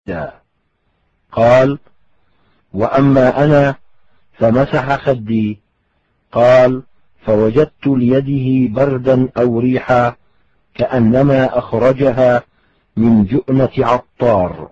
قال: وأما أنا فمسح خدي. قال: فوجدت ليده بردا أو ريحا كأنما أخرجها من جؤنة عطار.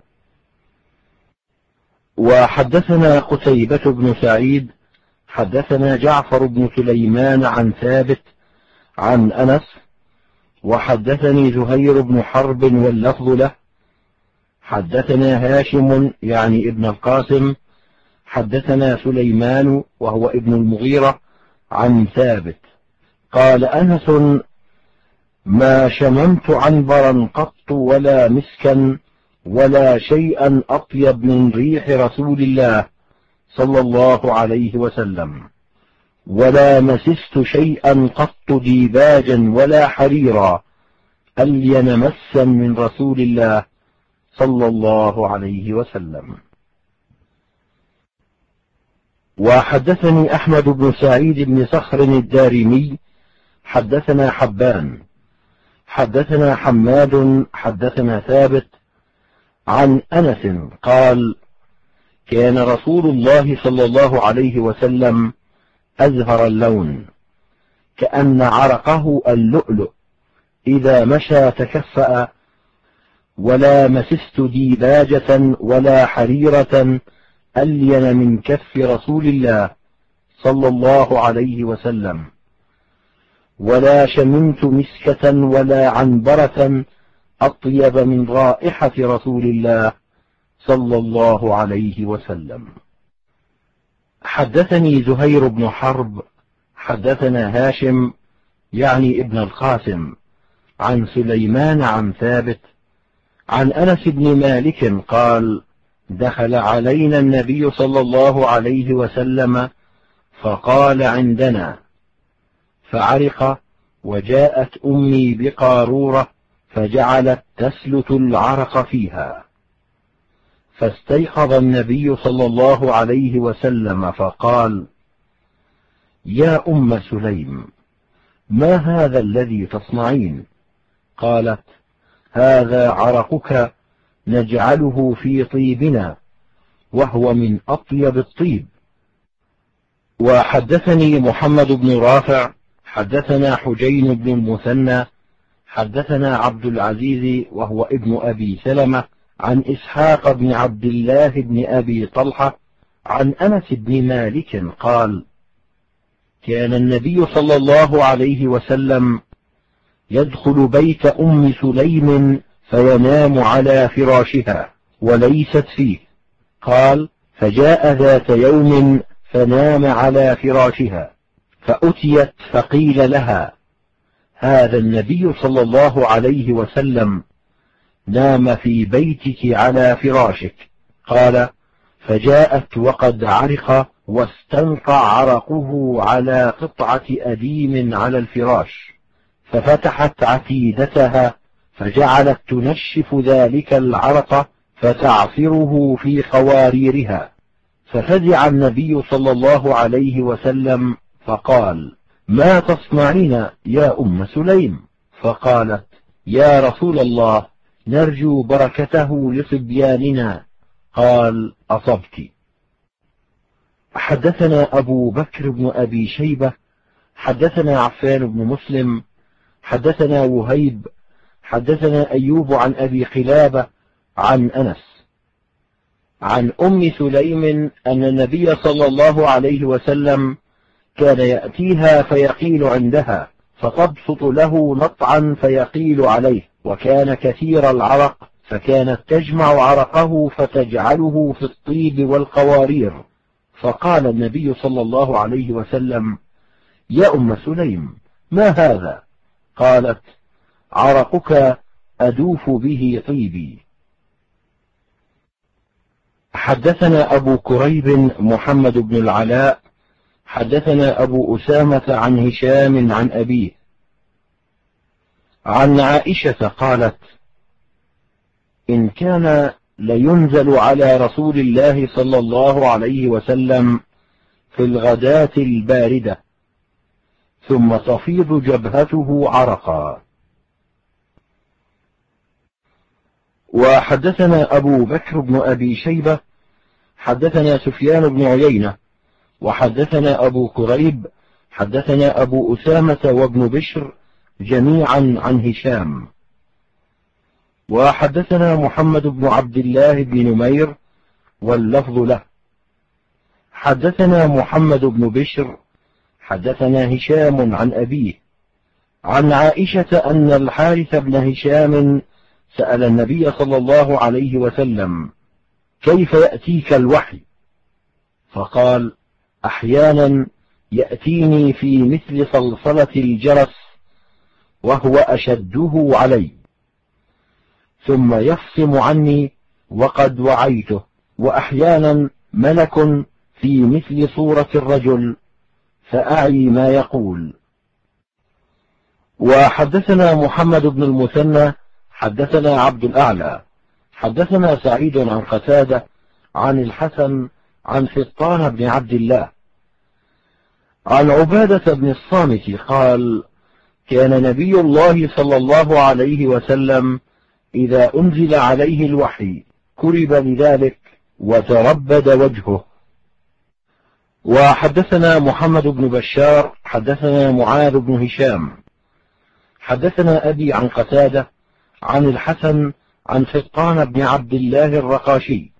وحدثنا قتيبة بن سعيد حدثنا جعفر بن سليمان عن ثابت عن أنس، وحدثني زهير بن حرب واللفظ له. حدثنا هاشم يعني ابن القاسم حدثنا سليمان وهو ابن المغيرة عن ثابت قال: أنس: ما شممت عنبرا قط ولا مسكا ولا شيئا أطيب من ريح رسول الله صلى الله عليه وسلم، ولا مسست شيئا قط ديباجا ولا حريرا ألين مسا من رسول الله صلى الله عليه وسلم. وحدثني أحمد بن سعيد بن صخر الدارمي حدثنا حبان حدثنا حماد حدثنا ثابت عن أنس قال: كان رسول الله صلى الله عليه وسلم أزهر اللون كأن عرقه اللؤلؤ، إذا مشى تكفأ، ولا مسست ديباجة ولا حريرة ألين من كف رسول الله صلى الله عليه وسلم، ولا شممت مسكة ولا عنبرة أطيب من رائحة رسول الله صلى الله عليه وسلم. حدثني زهير بن حرب حدثنا هاشم يعني ابن القاسم عن سليمان عن ثابت عن أنس بن مالك قال: دخل علينا النبي صلى الله عليه وسلم فقال عندنا، فعرق، وجاءت أمي بقارورة فجعلت تسلت العرق فيها، فاستيقظ النبي صلى الله عليه وسلم فقال: يا أم سليم، ما هذا الذي تصنعين؟ قالت: هذا عرقك نجعله في طيبنا، وهو من أطيب الطيب. وحدثني محمد بن رافع حدثنا حجين بن المثنى حدثنا عبد العزيز وهو ابن أبي سلمة عن إسحاق بن عبد الله بن أبي طلحة عن أنس بن مالك قال: كان النبي صلى الله عليه وسلم يدخل بيت أم سليم فينام على فراشها وليست فيه. قال: فجاء ذات يوم فنام على فراشها، فأتيت فقيل لها: هذا النبي صلى الله عليه وسلم نام في بيتك على فراشك. قال: فجاءت وقد عرق واستنقع عرقه على قطعة أديم على الفراش، ففتحت عتيدتها فجعلت تنشف ذلك العرق فتعصره في قواريرها، ففزع النبي صلى الله عليه وسلم فقال: ما تصنعين يا أم سليم؟ فقالت: يا رسول الله، نرجو بركته لصبياننا. قال: أصبت. حدثنا أبو بكر بن أبي شيبة حدثنا عفان بن مسلم حدثنا وهيب حدثنا أيوب عن أبي قلابة عن أنس عن أم سليم أن النبي صلى الله عليه وسلم كان يأتيها فيقيل عندها، فتبسط له نطعا فيقيل عليه، وكان كثير العرق، فكانت تجمع عرقه فتجعله في الطيب والقوارير. فقال النبي صلى الله عليه وسلم: يا أم سليم، ما هذا؟ قالت: عرقك أدوف به طيبي. حدثنا أبو كريب محمد بن العلاء حدثنا أبو أسامة عن هشام عن أبيه عن عائشة قالت: إن كان لينزل على رسول الله صلى الله عليه وسلم في الغداة الباردة ثم تفيض جبهته عرقا. وحدثنا أبو بكر بن أبي شيبة حدثنا سفيان بن عيينة وحدثنا أبو كريب حدثنا أبو أسامة وابن بشر جميعا عن هشام. وحدثنا محمد بن عبد الله بن نمير واللفظ له. حدثنا محمد بن بشر حدثنا هشام عن أبيه عن عائشة أن الحارث بن هشام سأل النبي صلى الله عليه وسلم: كيف يأتيك الوحي؟ فقال: أحيانا يأتيني في مثل صلصلة الجرس وهو أشده علي، ثم يفصم عني وقد وعيته، وأحيانا ملك في مثل صورة الرجل فأعي ما يقول. وحدثنا محمد بن المثنى حدثنا عبد الأعلى حدثنا سعيد عن قتادة عن الحسن عن فطان بن عبد الله عن عبادة بن الصامت قال: كان نبي الله صلى الله عليه وسلم إذا أنزل عليه الوحي كرب لذلك وتربد وجهه. وحدثنا محمد بن بشار حدثنا معاذ بن هشام حدثنا أبي عن قتادة عن الحسن عن فطان بن عبد الله الرقاشي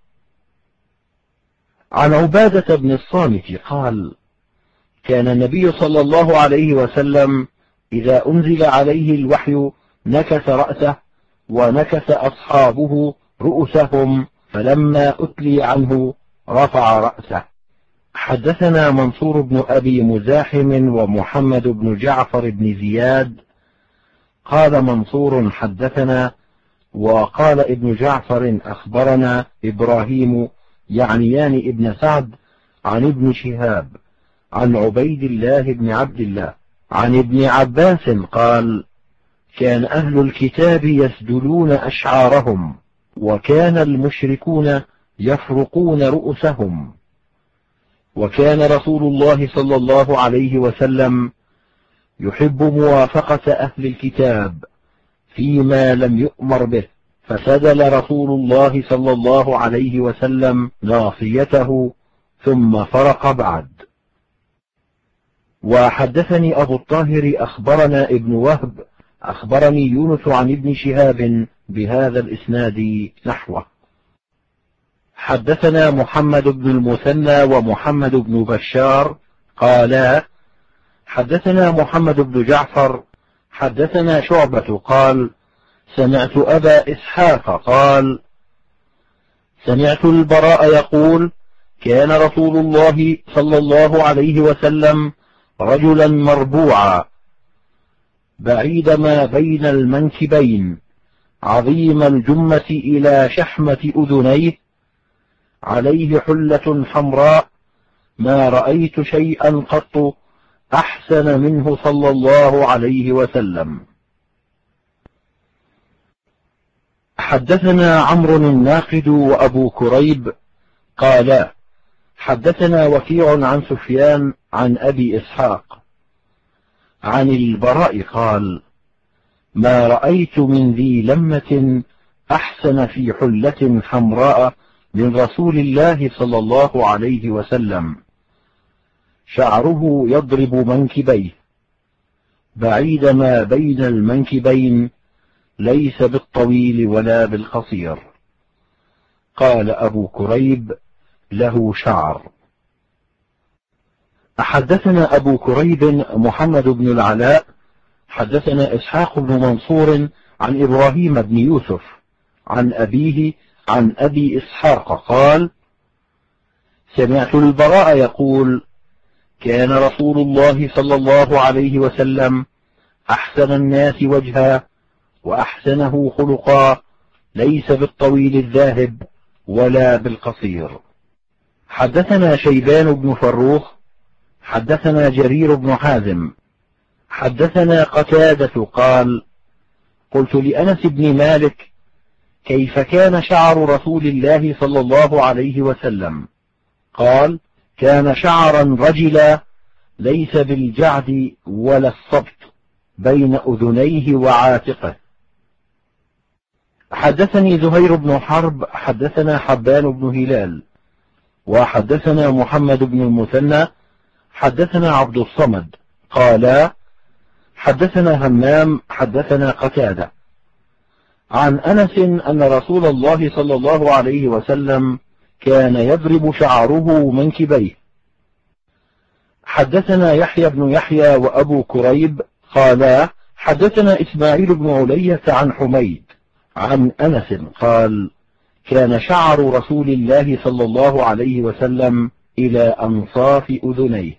عن عبادة بن الصامت قال: كان النبي صلى الله عليه وسلم إذا أنزل عليه الوحي نكث رأسه ونكث أصحابه رؤوسهم، فلما أتلي عنه رفع رأسه. حدثنا منصور بن أبي مزاحم ومحمد بن جعفر بن زياد قال منصور: حدثنا، وقال ابن جعفر: أخبرنا إبراهيم يعنيان ابن سعد عن ابن شهاب عن عبيد الله بن عبد الله عن ابن عباس قال: كان أهل الكتاب يسدلون أشعارهم، وكان المشركون يفرقون رؤوسهم، وكان رسول الله صلى الله عليه وسلم يحب موافقة أهل الكتاب فيما لم يؤمر به، فسدل رسول الله صلى الله عليه وسلم ناصيته ثم فرق بعد. وحدثني أبو الطاهر أخبرنا ابن وهب أخبرني يونس عن ابن شهاب بهذا الإسناد نحوه. حدثنا محمد بن المثنى ومحمد بن بشار قالا: حدثنا محمد بن جعفر حدثنا شعبة قال: سمعت أبا إسحاق قال: سمعت البراء يقول: كان رسول الله صلى الله عليه وسلم رجلا مربوعا بعيد ما بين المنكبين، عظيم الجمة إلى شحمة أذنيه، عليه حلة حمراء، ما رأيت شيئا قط أحسن منه صلى الله عليه وسلم. حدثنا عمرو الناقد وأبو كريب قالا: حدثنا وكيع عن سفيان عن أبي إسحاق عن البراء قال: ما رأيت من ذي لمة أحسن في حلة حمراء من رسول الله صلى الله عليه وسلم، شعره يضرب منكبيه، بعيد ما بين المنكبين، ليس بالطويل ولا بالقصير. قال أبو كريب: له شعر. حدثنا أبو كريب محمد بن العلاء حدثنا إسحاق بن منصور عن إبراهيم بن يوسف عن أبيه عن أبي إسحاق قال: سمعت البراء يقول: كان رسول الله صلى الله عليه وسلم أحسن الناس وجها وأحسنه خلقا، ليس بالطويل الذاهب ولا بالقصير. حدثنا شيبان بن فروخ حدثنا جرير بن حازم حدثنا قتادة قال: قلت لأنس بن مالك: كيف كان شعر رسول الله صلى الله عليه وسلم؟ قال: كان شعرا رجلا، ليس بالجعد ولا الصبت، بين أذنيه وعاتقه. حدثني زهير بن حرب حدثنا حبان بن هلال وحدثنا محمد بن المثنى حدثنا عبد الصمد قالا حدثنا همام حدثنا قتادة عن أنس أن رسول الله صلى الله عليه وسلم كان يضرب شعره منكبيه. حدثنا يحيى بن يحيى وأبو كريب قالا حدثنا إسماعيل بن علية عن حميد عن أنس قال كان شعر رسول الله صلى الله عليه وسلم إلى أنصاف أذنيه.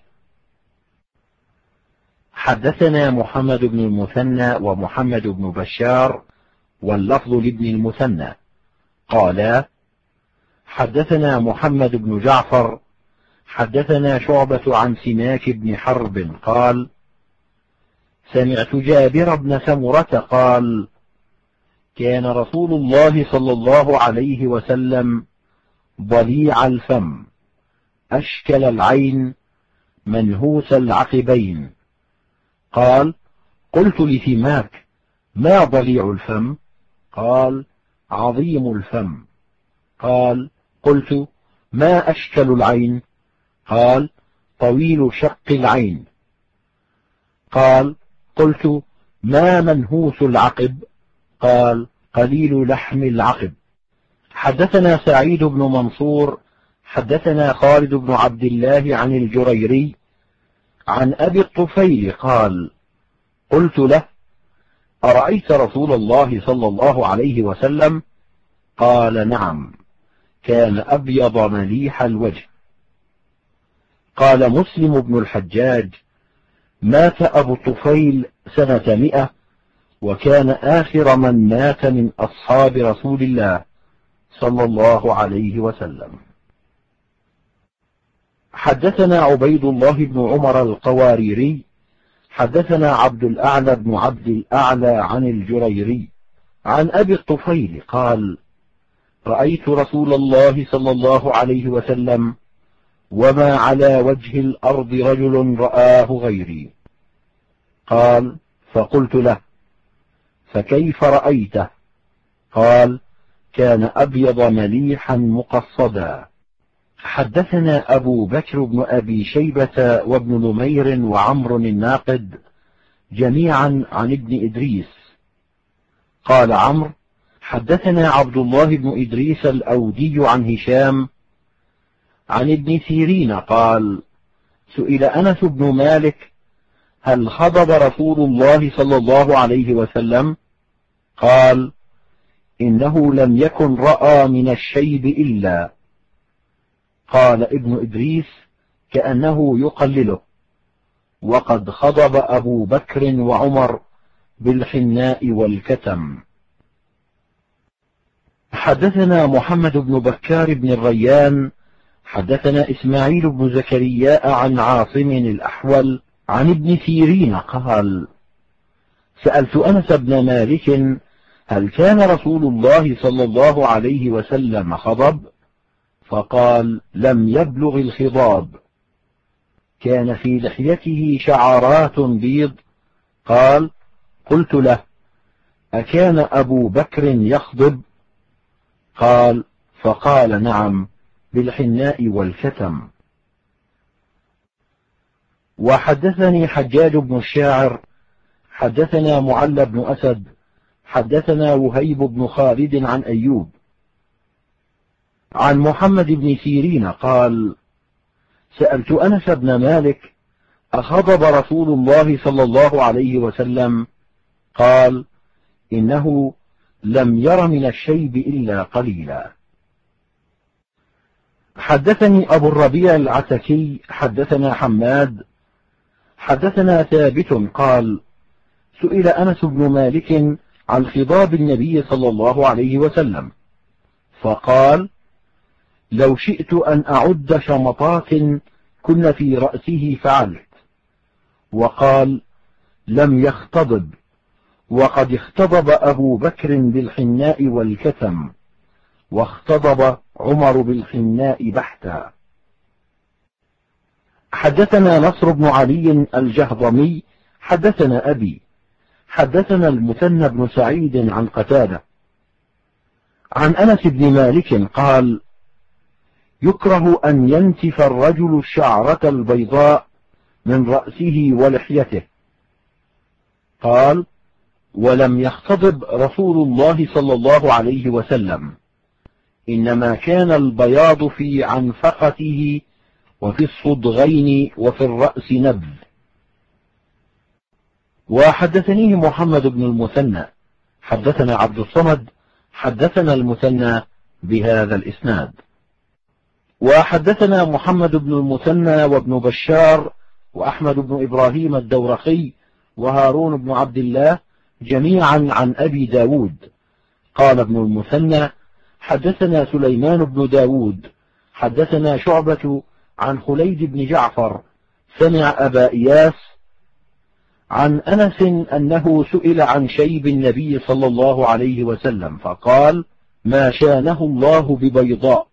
حدثنا محمد بن المثنى ومحمد بن بشار واللفظ لابن المثنى قالا حدثنا محمد بن جعفر حدثنا شعبة عن سماك بن حرب قال سمعت جابر بن سمرة قال كان رسول الله صلى الله عليه وسلم ضليع الفم أشكل العين منهوس العقبين. قال قلت لسماك ما ضليع الفم؟ قال عظيم الفم. قال قلت ما أشكل العين؟ قال طويل شق العين. قال قلت ما منهوس العقب؟ قال قليل لحم العقب. حدثنا سعيد بن منصور حدثنا خالد بن عبد الله عن الجريري عن أبي الطفيل قال قلت له أرأيت رسول الله صلى الله عليه وسلم؟ قال نعم كان أبيض مليح الوجه. قال مسلم بن الحجاج مات أبو الطفيل سنة 100 وكان آخر من مات من أصحاب رسول الله صلى الله عليه وسلم. حدثنا عبيد الله بن عمر القواريري حدثنا عبد الأعلى بن عبد الأعلى عن الجريري عن أبي الطفيل قال رأيت رسول الله صلى الله عليه وسلم وما على وجه الأرض رجل رآه غيري. قال فقلت له فكيف رأيته؟ قال كان أبيض مليحا مقصدا. حدثنا أبو بكر بن أبي شيبة وابن نمير وعمر الناقد جميعا عن ابن إدريس. قال عمرو حدثنا عبد الله بن إدريس الأودي عن هشام عن ابن سيرين قال سئل أنس بن مالك هل خضب رسول الله صلى الله عليه وسلم؟ قال إنه لم يكن رأى من الشيب إلا. قال ابن إدريس كأنه يقلله وقد خضب أبو بكر وعمر بالحناء والكتم. حدثنا محمد بن بكار بن الريان حدثنا إسماعيل بن زكرياء عن عاصم الأحول عن ابن سيرين قال سألت أنس بن مالك هل كان رسول الله صلى الله عليه وسلم خضب؟ فقال لم يبلغ الخضاب. كان في لحيته شعرات بيض. قال قلت له أكان أبو بكر يخضب؟ قال فقال نعم بالحناء والكتم. وحدثني حجاج بن الشاعر حدثنا معل بن أسد حدثنا وهيب بن خالد عن أيوب عن محمد بن سيرين قال سألت أنس بن مالك أخضب رسول الله صلى الله عليه وسلم؟ قال إنه لم ير من الشيب إلا قليلا. حدثني أبو الربيع العتكي حدثنا حماد حدثنا ثابت قال سئل أنس بن مالك عن خضاب النبي صلى الله عليه وسلم فقال لو شئت أن أعد شمطات كن في رأسه فعلت. وقال لم يختضب وقد اختضب أبو بكر بالحناء والكتم واختضب عمر بالحناء بحتا. حدثنا نصر بن علي الجهضمي حدثنا أبي حدثنا المثنى بن سعيد عن قتادة عن أنس بن مالك قال: يكره أن ينتف الرجل الشعرة البيضاء من رأسه ولحيته. قال: ولم يختضب رسول الله صلى الله عليه وسلم، إنما كان البياض في عنفقته وفي الصدغين وفي الرأس نبذ. وحدثنيه محمد بن المثنى حدثنا عبد الصمد حدثنا المثنى بهذا الإسناد. وحدثنا محمد بن المثنى وابن بشار وأحمد بن إبراهيم الدورقي وهارون بن عبد الله جميعا عن أبي داود. قال ابن المثنى: حدثنا سليمان بن داود حدثنا شعبة عن خليد بن جعفر سمع أبا إياس عن أنس أنه سئل عن شيب النبي صلى الله عليه وسلم فقال: ما شانه الله ببيضاء.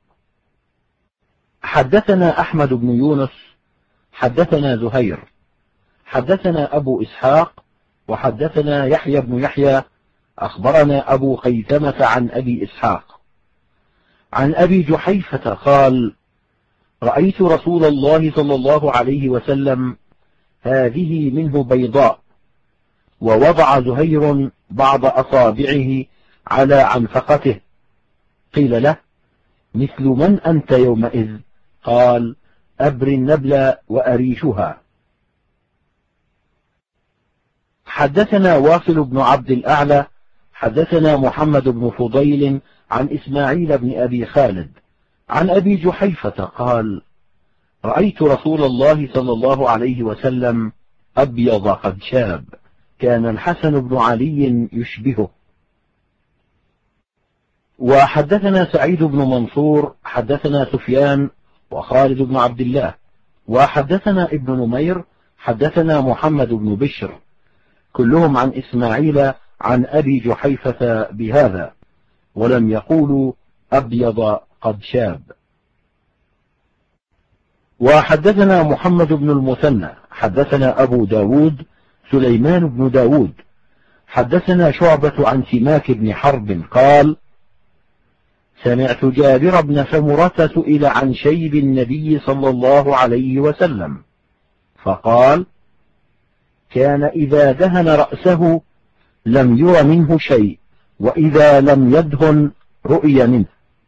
حدثنا أحمد بن يونس حدثنا زهير حدثنا أبو إسحاق وحدثنا يحيى بن يحيى أخبرنا أبو خيثمة عن أبي إسحاق عن أبي جحيفة قال: رأيت رسول الله صلى الله عليه وسلم هذه منه بيضاء، ووضع زهير بعض أصابعه على عنفقته. قيل له: مثل من أنت يومئذ؟ قال: أبري النبل وأريشها. حدثنا واصل بن عبد الأعلى حدثنا محمد بن فضيل عن إسماعيل بن أبي خالد عن أبي جحيفة قال: رأيت رسول الله صلى الله عليه وسلم أبيض قد شاب، كان الحسن بن علي يشبهه. وحدثنا سعيد بن منصور حدثنا سفيان وخالد بن عبد الله وحدثنا ابن نمير حدثنا محمد بن بشر كلهم عن إسماعيل عن أبي جحيفة بهذا، ولم يقولوا أبيض قد شاب. وحدثنا محمد بن المثنى حدثنا أبو داود سليمان بن داود حدثنا شعبة عن سماك بن حرب قال: سمعت جابر بن سمرة سئل عن شيب النبي صلى الله عليه وسلم فقال: كان إذا دهن رأسه لم ير منه شيء، وإذا لم يدهن رؤي منه.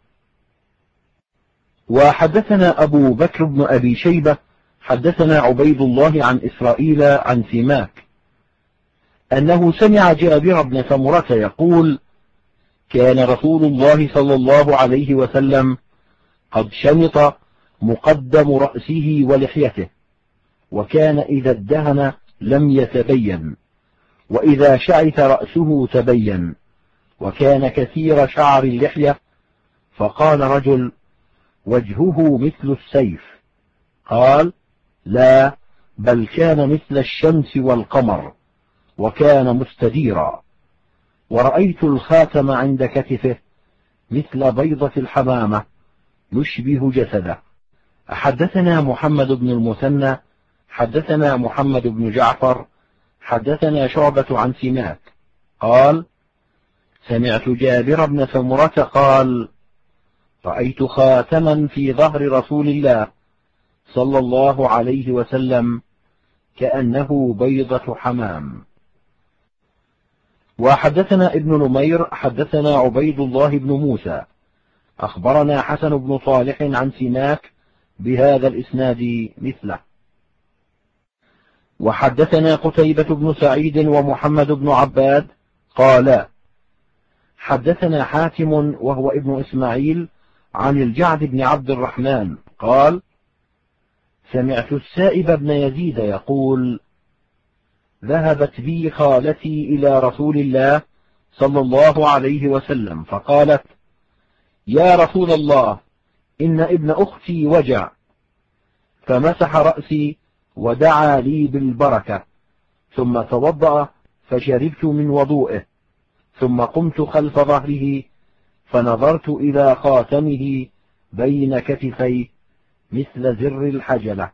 وحدثنا أبو بكر بن أبي شيبة حدثنا عبيد الله عن إسرائيل عن سماك أنه سمع جابر بن سمرة يقول: كان رسول الله صلى الله عليه وسلم قد شمط مقدم رأسه ولحيته، وكان إذا ادهن لم يتبين، وإذا شعث رأسه تبين، وكان كثير شعر اللحية. فقال رجل: وجهه مثل السيف. قال: لا، بل كان مثل الشمس والقمر، وكان مستديرا، ورأيت الخاتم عند كتفه مثل بيضة الحمامة يشبه جسده. حدثنا محمد بن المثنى حدثنا محمد بن جعفر حدثنا شعبة عن سماك قال: سمعت جابر بن سمرة قال: رأيت خاتما في ظهر رسول الله صلى الله عليه وسلم كأنه بيضة حمام. وحدثنا ابن نمير حدثنا عبيد الله بن موسى أخبرنا حسن بن صالح عن سماك بهذا الإسناد مثله. وحدثنا قتيبة بن سعيد ومحمد بن عباد قالا: حدثنا حاتم وهو ابن إسماعيل عن الجعد بن عبد الرحمن قال: سمعت السائب بن يزيد يقول: ذهبت بي خالتي إلى رسول الله صلى الله عليه وسلم فقالت: يا رسول الله، إن ابن أختي وجع، فمسح رأسي ودعا لي بالبركة، ثم توضأ فشربت من وضوئه، ثم قمت خلف ظهره فنظرت إلى خاتمه بين كتفيه مثل زر الحجلة.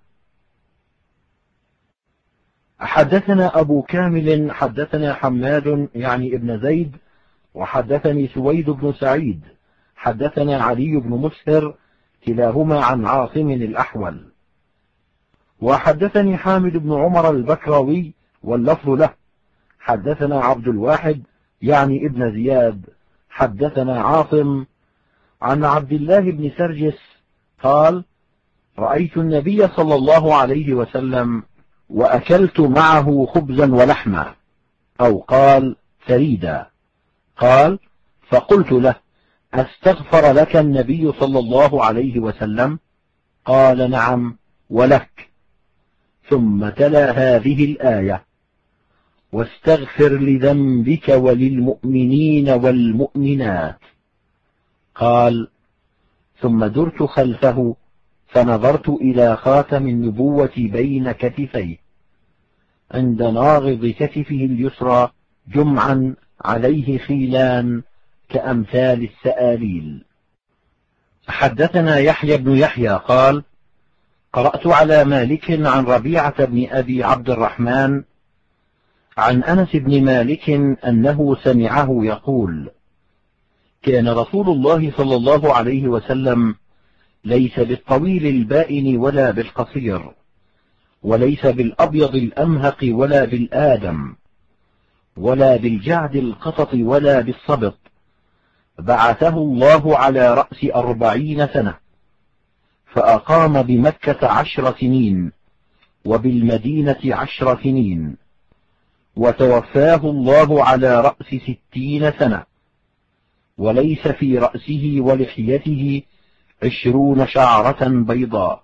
حدثنا أبو كامل حدثنا حماد يعني ابن زيد وحدثني سويد بن سعيد حدثنا علي بن مسهر كلاهما عن عاصم الأحول. وحدثني حامد بن عمر البكراوي واللفظ له حدثنا عبد الواحد يعني ابن زياد حدثنا عاصم عن عبد الله بن سرجس قال: رأيت النبي صلى الله عليه وسلم وأكلت معه خبزا ولحما، أو قال ثريدا. قال: فقلت له: أستغفر لك النبي صلى الله عليه وسلم؟ قال: نعم ولك. ثم تلا هذه الآية: واستغفر لذنبك وللمؤمنين والمؤمنات. قال: ثم درت خلفه فنظرت إلى خاتم النبوة بين كتفيه عند ناغض كتفه اليسرى جمعا عليه خيلان كأمثال السآليل. حدثنا يحيى بن يحيى قال: قرأت على مالك عن ربيعة بن أبي عبد الرحمن عن أنس بن مالك أنه سمعه يقول: كان رسول الله صلى الله عليه وسلم ليس بالطويل البائن ولا بالقصير، وليس بالأبيض الأمهق ولا بالآدم، ولا بالجعد القطط ولا بالصبط، بعثه الله على رأس 40 سنة، فأقام بمكة 10 سنين وبالمدينة 10 سنين، وتوفاه الله على رأس 60 سنة، وليس في رأسه ولحيته 20 شعرة بيضاء.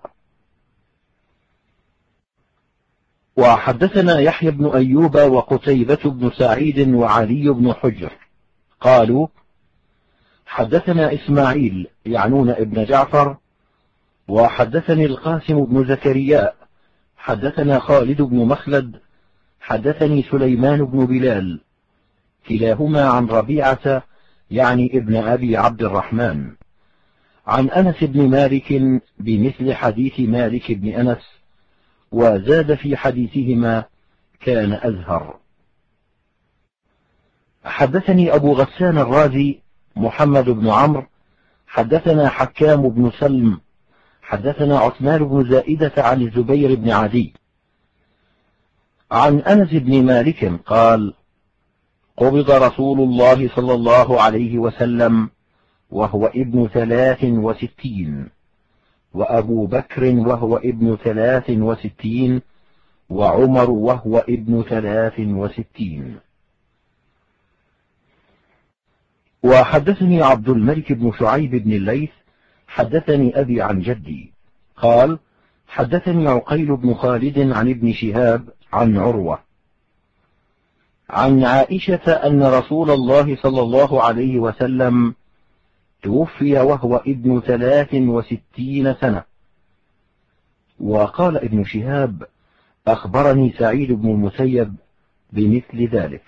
وحدثنا يحيى بن أيوب وقتيبة بن سعيد وعلي بن حجر قالوا: حدثنا إسماعيل يعنون ابن جعفر، وحدثني القاسم بن زكريا حدثنا خالد بن مخلد حدثني سليمان بن بلال كلاهما عن ربيعة يعني ابن أبي عبد الرحمن عن أنس بن مالك بمثل حديث مالك بن أنس، وزاد في حديثهما كان أزهر. حدثني أبو غسان الرازي محمد بن عمرو حدثنا حكام بن سلم حدثنا عثمان بن زائدة عن الزبير بن عدي عن أنس بن مالك قال: قبض رسول الله صلى الله عليه وسلم وهو ابن 63، وأبو بكر وهو ابن 63، وعمر وهو ابن 63. وحدثني عبد الملك بن شعيب بن الليث حدثني أبي عن جدي قال: حدثني عقيل بن خالد عن ابن شهاب عن عروة عن عائشة أن رسول الله صلى الله عليه وسلم توفي وهو ابن 63 سنة. وقال ابن شهاب: أخبرني سعيد بن المسيب بمثل ذلك.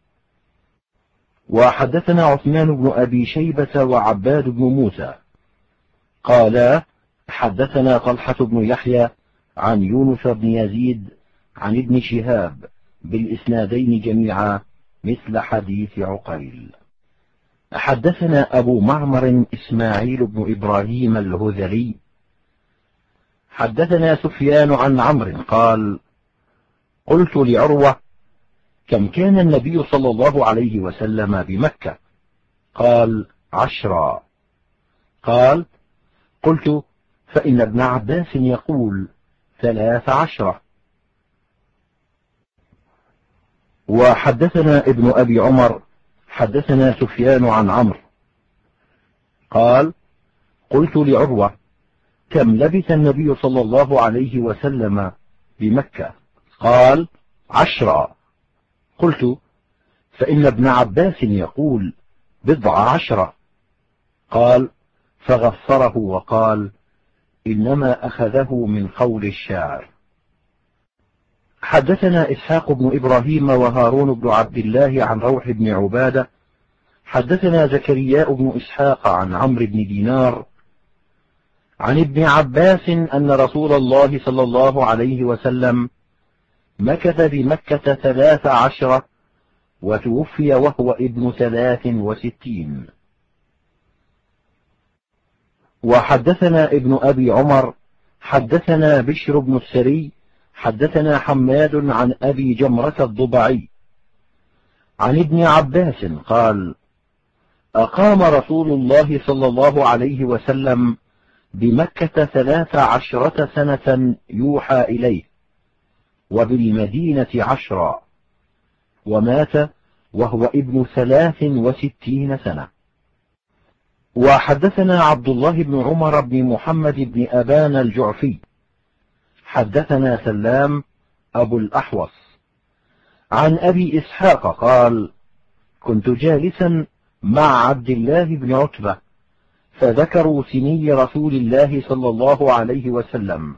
وحدثنا عثمان بن أبي شيبة وعباد بن موسى قالا: حدثنا طلحة بن يحيى عن يونس بن يزيد عن ابن شهاب بالإسنادين جميعا مثل حديث عقيل. حدثنا أبو معمر إسماعيل بن إبراهيم الهذلي حدثنا سفيان عن عمرو قال: قلت لعروة: كم كان النبي صلى الله عليه وسلم بمكة؟ قال: 10. قال: قلت: فإن ابن عباس يقول 13. وحدثنا ابن أبي عمر حدثنا سفيان عن عمرو قال: قلت لعروة: كم لبث النبي صلى الله عليه وسلم بمكة؟ قال: 10. قلت: فإن ابن عباس يقول 10. قال: فغفره وقال: إنما أخذه من قول الشاعر. حدثنا إسحاق بن إبراهيم وهارون بن عبد الله عن روح بن عبادة حدثنا زكرياء بن إسحاق عن عمرو بن دينار عن ابن عباس أن رسول الله صلى الله عليه وسلم مكث بمكة 13 وتوفي وهو ابن 63. وحدثنا ابن أبي عمر حدثنا بشر بن السري حدثنا حماد عن أبي جمرة الضبعي عن ابن عباس قال: أقام رسول الله صلى الله عليه وسلم بمكة 13 سنة يوحى إليه، وبالمدينة 10، ومات وهو ابن 63 سنة. وحدثنا عبد الله بن عمر بن محمد بن أبان الجعفي حدثنا سلام أبو الأحوص عن أبي إسحاق قال: كنت جالسا مع عبد الله بن عتبة فذكروا سني رسول الله صلى الله عليه وسلم،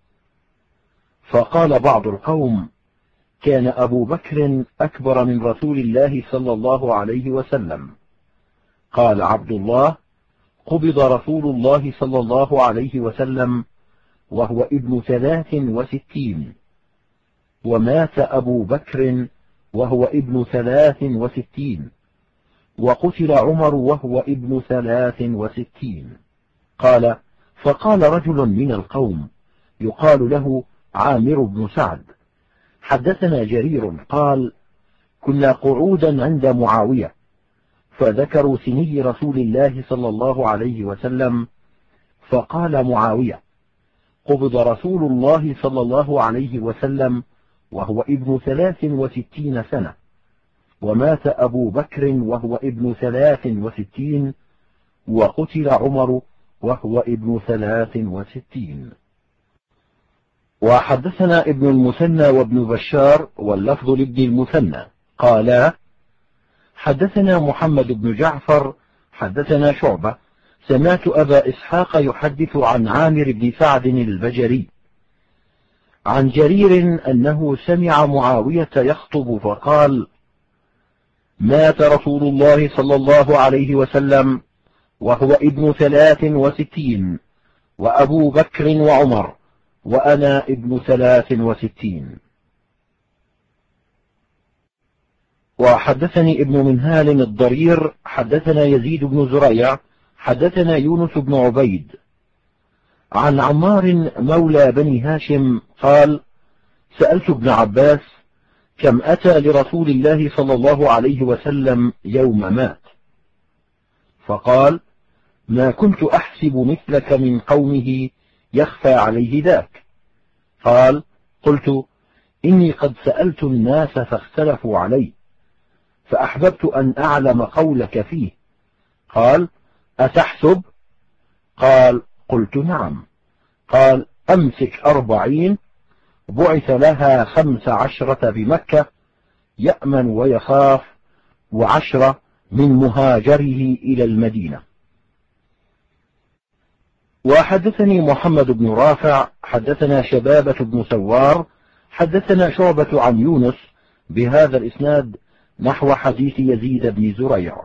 فقال بعض القوم: كان أبو بكر أكبر من رسول الله صلى الله عليه وسلم. قال عبد الله: قبض رسول الله صلى الله عليه وسلم وهو ابن 63، ومات أبو بكر وهو ابن 63، وقتل عمر وهو ابن 63. قال: فقال رجل من القوم يقال له عامر بن سعد: حدثنا جرير قال: كنا قعودا عند معاوية فذكروا سني رسول الله صلى الله عليه وسلم، فقال معاوية: قبض رسول الله صلى الله عليه وسلم وهو ابن 63 سنة، ومات أبو بكر وهو ابن 63، وقتل عمر وهو ابن 63. وحدثنا ابن المثنى وابن بشار واللفظ لابن المثنى قالا: حدثنا محمد بن جعفر حدثنا شعبة سمعت أبا إسحاق يحدث عن عامر بن سعد البجري عن جرير أنه سمع معاوية يخطب فقال: مات رسول الله صلى الله عليه وسلم وهو ابن 63، وأبو بكر وعمر، وأنا ابن 63. وحدثني ابن منهال الضرير حدثنا يزيد بن زريع حدثنا يونس بن عبيد عن عمار مولى بني هاشم قال: سألت ابن عباس: كم أتى لرسول الله صلى الله عليه وسلم يوم مات؟ فقال: ما كنت أحسب مثلك من قومه يخفى عليه ذاك. قال: قلت: إني قد سألت الناس فاختلفوا عليه، فأحببت أن أعلم قولك فيه. قال: أتحسب؟ قال: قلت: نعم. قال: أمسك 40 بعث لها 15 بمكة يأمن ويخاف، و10 من مهاجره إلى المدينة. وحدثني محمد بن رافع حدثنا شبابة بن سوار حدثنا شعبة عن يونس بهذا الإسناد نحو حديث يزيد بن زريع.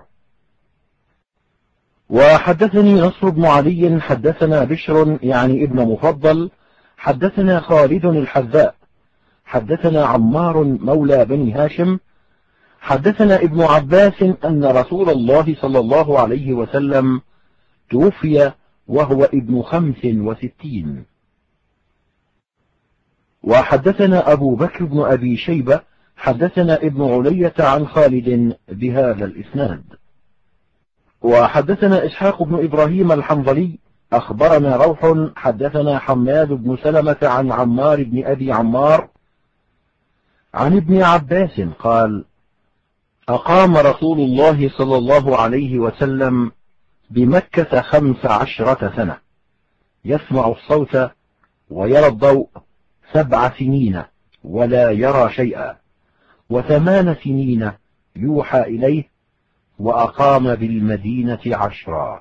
وحدثني نصر بن علي حدثنا بشر يعني ابن مفضل حدثنا خالد الحذاء حدثنا عمار مولى بني هاشم حدثنا ابن عباس أن رسول الله صلى الله عليه وسلم توفي وهو ابن 65. وحدثنا أبو بكر بن أبي شيبة حدثنا ابن علية عن خالد بهذا الإسناد. وحدثنا إسحاق بن إبراهيم الحنظلي أخبرنا روح حدثنا حماد بن سلمة عن عمار بن أبي عمار عن ابن عباس قال: أقام رسول الله صلى الله عليه وسلم بمكة 15 سنة، يسمع الصوت ويرى الضوء 7 سنين ولا يرى شيئا، و8 سنين يوحى إليه، وأقام بالمدينة 10.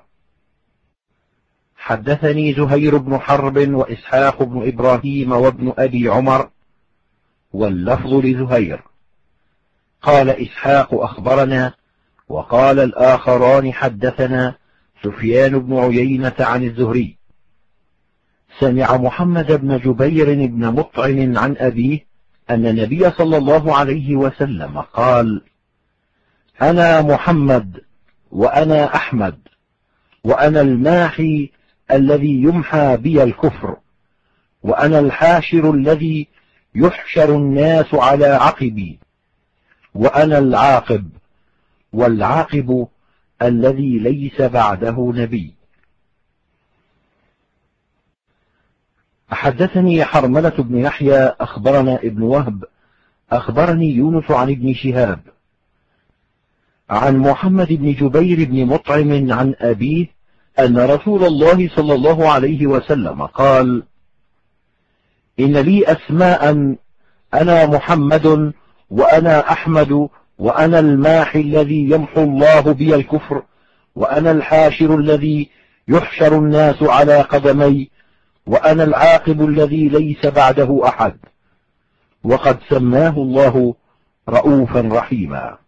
حدثني زهير بن حرب وإسحاق بن إبراهيم وابن أبي عمر واللفظ لزهير. قال إسحاق: أخبرنا، وقال الآخران: حدثنا سفيان بن عيينة عن الزهري سمع محمد بن جبير بن مطعم عن أبيه أن النبي صلى الله عليه وسلم قال: أنا محمد وأنا أحمد وأنا الماحي الذي يمحى بي الكفر، وأنا الحاشر الذي يحشر الناس على عقبي، وأنا العاقب، والعاقب الذي ليس بعده نبي. حدثني حرملة بن يحيى أخبرنا ابن وهب أخبرني يونس عن ابن شهاب عن محمد بن جبير بن مطعم عن أبيه أن رسول الله صلى الله عليه وسلم قال: إن لي أسماء، أنا محمد، وأنا أحمد، وأنا الماحي الذي يمحو الله بي الكفر، وأنا الحاشر الذي يحشر الناس على قدمي، وأنا العاقب الذي ليس بعده أحد، وقد سماه الله رؤوفا رحيما.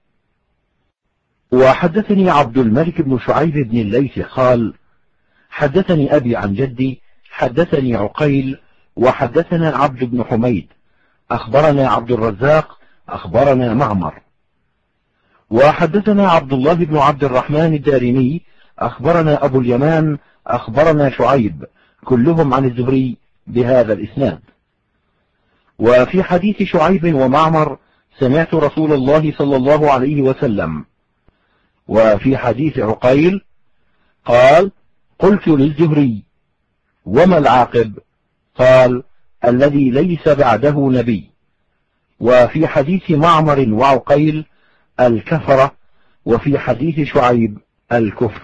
وحدثني عبد الملك بن شعيب بن الليث قال: حدثني أبي عن جدي، حدثني عقيل، وحدثنا عبد بن حميد، أخبرنا عبد الرزاق، أخبرنا معمر، وحدثنا عبد الله بن عبد الرحمن الدارمي، أخبرنا أبو اليمان، أخبرنا شعيب، كلهم عن الزهري بهذا الإسناد. وفي حديث شعيب ومعمر سمعت رسول الله صلى الله عليه وسلم. وفي حديث عقيل قال: قلت للزهري: وما العاقب؟ قال: الذي ليس بعده نبي. وفي حديث معمر وعقيل الكفرة، وفي حديث شعيب الكفر.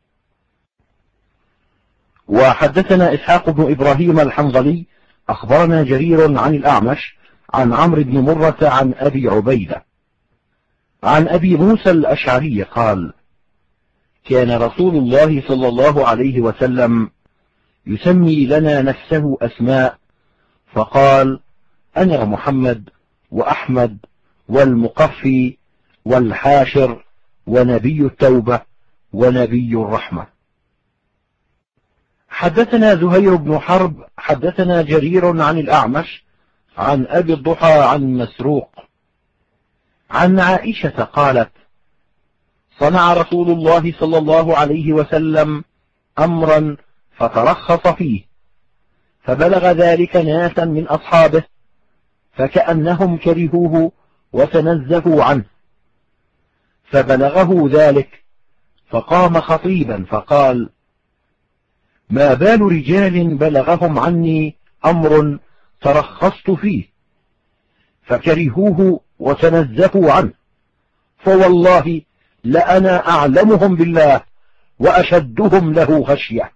وحدثنا إسحاق بن إبراهيم الحنظلي أخبرنا جرير عن الأعمش عن عمرو بن مرة عن أبي عبيدة عن أبي موسى الأشعري قال: كان رسول الله صلى الله عليه وسلم يسمي لنا نفسه أسماء، فقال: أنا محمد، وأحمد، والمقفي، والحاشر، ونبي التوبة، ونبي الرحمة. حدثنا زهير بن حرب حدثنا جرير عن الأعمش عن أبي الضحى عن مسروق عن عائشة قالت: صنع رسول الله صلى الله عليه وسلم أمرا فترخص فيه، فبلغ ذلك ناسا من أصحابه، فكأنهم كرهوه وتنزهوا عنه، فبلغه ذلك، فقام خطيبا فقال: ما بال رجال بلغهم عني أمر ترخصت فيه فكرهوه وتنزهوا عنه، فوالله لأنا أعلمهم بالله وأشدهم له خشية.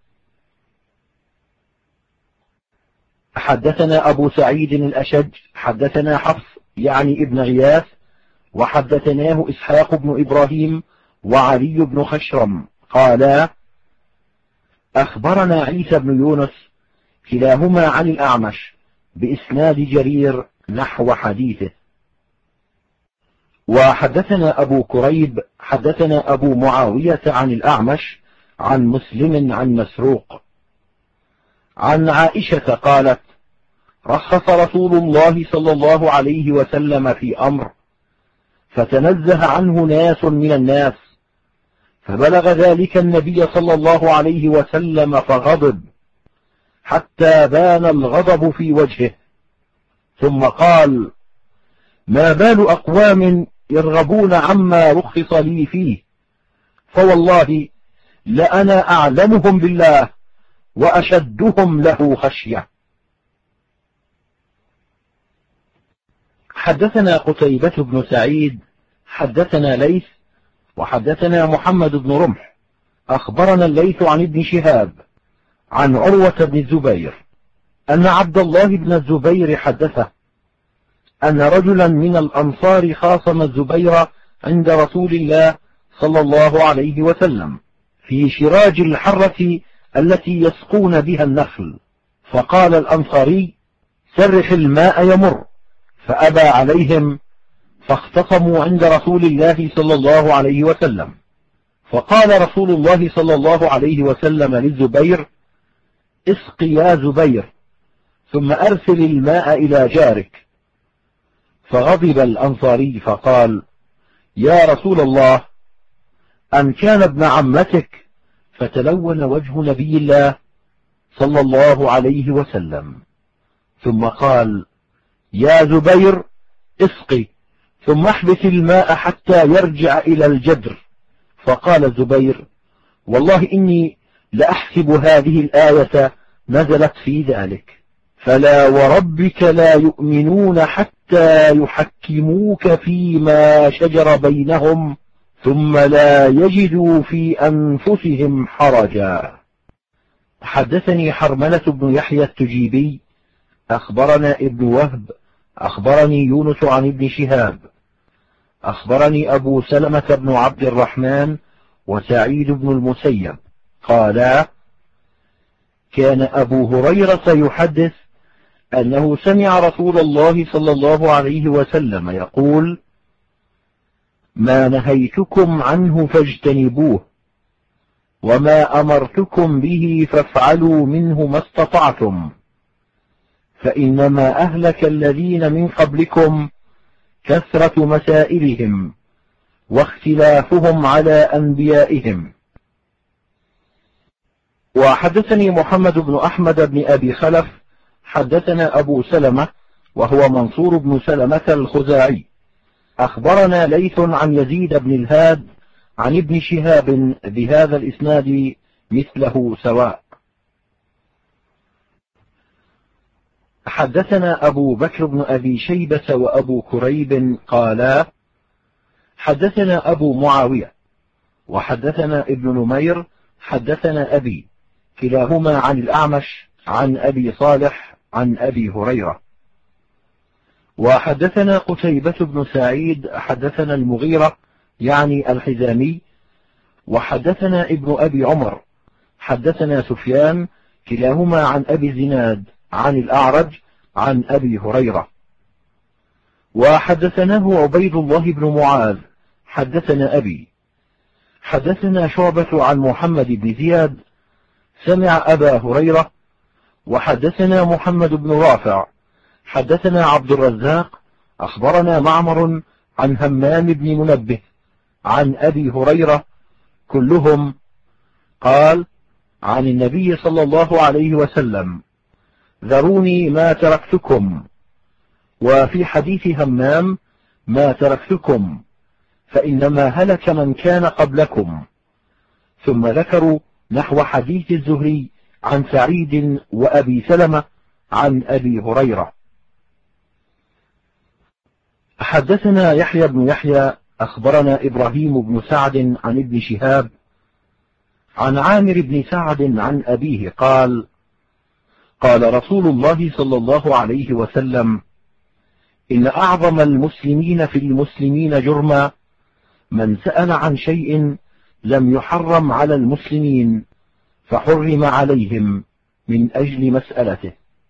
حدثنا أبو سعيد الأشج حدثنا حفص يعني ابن غياث، وحدثناه إسحاق بن إبراهيم وعلي بن خشرم قالا: أخبرنا عيسى بن يونس كلاهما عن الأعمش بإسناد جرير نحو حديثه. وحدثنا أبو كريب حدثنا أبو معاوية عن الأعمش عن مسلم عن مسروق عن عائشة قالت: رخص رسول الله صلى الله عليه وسلم في أمر فتنزه عنه ناس من الناس، فبلغ ذلك النبي صلى الله عليه وسلم فغضب حتى بان الغضب في وجهه، ثم قال: ما بال أقوام يرغبون عما رخص لي فيه، فوالله لأنا أعلمهم بالله وأشدهم له خشية. حدثنا قتيبة بن سعيد حدثنا ليث وحدثنا محمد بن رمح أخبرنا الليث عن ابن شهاب عن عروة بن الزبير أن عبد الله بن الزبير حدثه أن رجلا من الأنصار خاصم الزبير عند رسول الله صلى الله عليه وسلم في شراج الحرة التي يسقون بها النخل، فقال الأنصاري: سرح الماء يمر، فأبى عليهم، فاختصموا عند رسول الله صلى الله عليه وسلم، فقال رسول الله صلى الله عليه وسلم للزبير: اسق يا زبير، ثم أرسل الماء إلى جارك. فغضب الأنصاري فقال: يا رسول الله، أن كان ابن عمتك؟ فتلون وجه نبي الله صلى الله عليه وسلم، ثم قال: يا زبير اسقي، ثم احبس الماء حتى يرجع إلى الجدر. فقال زبير: والله إني لأحسب هذه الآية نزلت في ذلك: فلا وربك لا يؤمنون حتى يحكموك فيما شجر بينهم ثم لا يجدوا في أنفسهم حرجا. حدثني حرملة بن يحيى التجيبي أخبرنا ابن وهب أخبرني يونس عن ابن شهاب أخبرني أبو سلمة بن عبد الرحمن وسعيد بن المسيب قالا: كان أبو هريرة يحدث أنه سمع رسول الله صلى الله عليه وسلم يقول: ما نهيتكم عنه فاجتنبوه، وما أمرتكم به فافعلوا منه ما استطعتم، فإنما أهلك الذين من قبلكم كثرة مسائلهم واختلافهم على أنبيائهم. وحدثني محمد بن أحمد بن أبي خلف حدثنا أبو سلمة وهو منصور بن سلمة الخزاعي أخبرنا ليث عن يزيد بن الهاد عن ابن شهاب بهذا الإسناد مثله سواء. حدثنا أبو بكر بن أبي شيبة وأبو كريب قالا: حدثنا أبو معاوية وحدثنا ابن نمير حدثنا أبي، كلاهما عن الأعمش عن أبي صالح عن أبي هريرة. وحدثنا قتيبة بن سعيد حدثنا المغيرة يعني الحزامي، وحدثنا ابن أبي عمر حدثنا سفيان، كلاهما عن أبي الزناد عن الأعرج عن أبي هريرة. وحدثناه عبيد الله بن معاذ حدثنا أبي، حدثنا شعبة عن محمد بن زياد سمع أبا هريرة. وحدثنا محمد بن رافع حدثنا عبد الرزاق أخبرنا معمر عن همام بن منبه عن أبي هريرة كلهم قال عن النبي صلى الله عليه وسلم: ذروني ما تركتكم. وفي حديث همام: ما تركتكم فإنما هلك من كان قبلكم. ثم ذكروا نحو حديث الزهري عن سعيد وأبي سلمة عن أبي هريرة. حدثنا يحيى بن يحيى أخبرنا إبراهيم بن سعد عن ابن شهاب عن عامر بن سعد عن أبيه قال: قال رسول الله صلى الله عليه وسلم: إن أعظم المسلمين في المسلمين جرما من سأل عن شيء لم يحرم على المسلمين فحرم عليهم من أجل مسألته.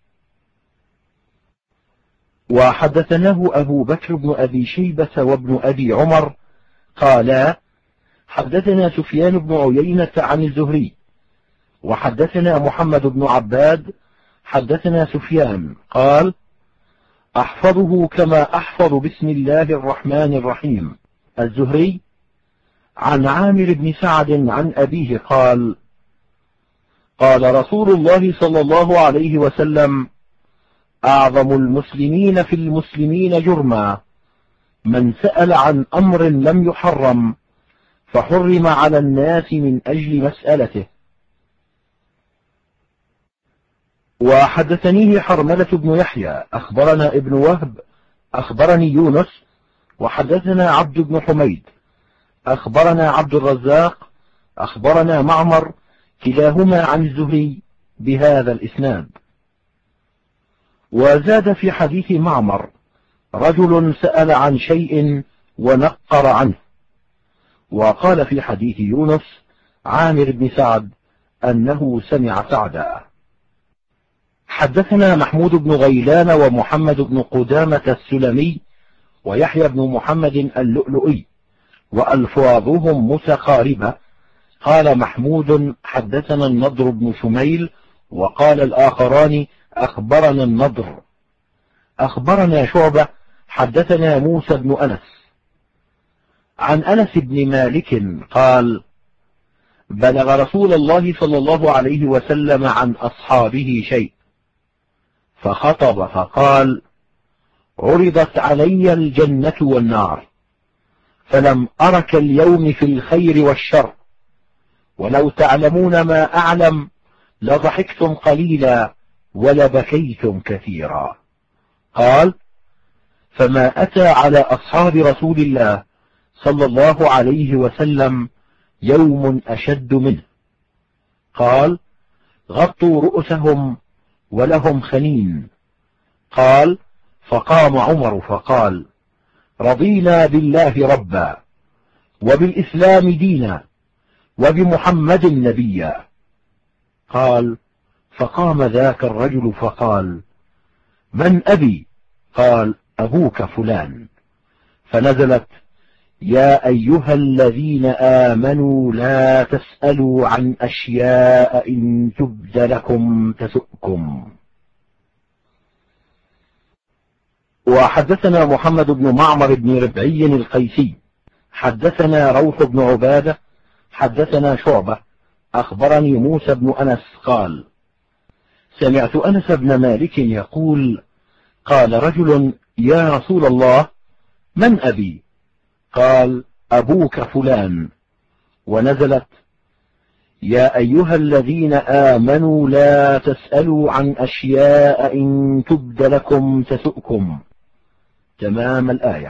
وحدثناه أبو بكر بن أبي شيبة وابن أبي عمر قالا: حدثنا سفيان بن عيينة عن الزهري، وحدثنا محمد بن عباد حدثنا سفيان قال: أحفظه كما أحفظ بسم الله الرحمن الرحيم. الزهري عن عامر بن سعد عن أبيه قال: قال رسول الله صلى الله عليه وسلم: أعظم المسلمين في المسلمين جرما من سأل عن أمر لم يحرم فحرم على الناس من أجل مسألته. وحدثنيه حرملة بن يحيى أخبرنا ابن وهب أخبرني يونس، وحدثنا عبد بن حميد أخبرنا عبد الرزاق أخبرنا معمر، كلاهما عن الزهري بهذا الإسناد. وزاد في حديث معمر: رجل سأل عن شيء ونقر عنه. وقال في حديث يونس عامر بن سعد أنه سمع سعدا. حدثنا محمود بن غيلان ومحمد بن قدامة السلمي ويحيى بن محمد اللؤلؤي وألفاظهم متقاربة. قال محمود: حدثنا النضر بن شميل، وقال الآخران: أخبرنا النضر. أخبرنا شعبة حدثنا موسى بن أنس عن أنس بن مالك قال: بلغ رسول الله صلى الله عليه وسلم عن أصحابه شيء، فخطب فقال: عرضت علي الجنة والنار، فلم أرك اليوم في الخير والشر، ولو تعلمون ما أعلم لضحكتم قليلا ولبكيتم كثيرا. قال: فما أتى على أصحاب رسول الله صلى الله عليه وسلم يوم أشد منه. قال: غطوا رؤوسهم ولهم خنين. قال: فقام عمر فقال: رضينا بالله ربا، وبالإسلام دينا، وبمحمد نبيا. قال: فقام ذاك الرجل فقال: من أبي؟ قال: أبوك فلان. فنزلت: يا أيها الذين آمنوا لا تسألوا عن أشياء إن تبد لكم تسؤكم. وحدثنا محمد بن معمر بن ربعي القيسي حدثنا روح بن عبادة حدثنا شعبة أخبرني موسى بن أنس قال: سمعت أنس بن مالك يقول: قال رجل: يا رسول الله، من أبي؟ قال: أبوك فلان. ونزلت: يا أيها الذين آمنوا لا تسألوا عن أشياء إن تبد لكم تسؤكم. تمام الآية.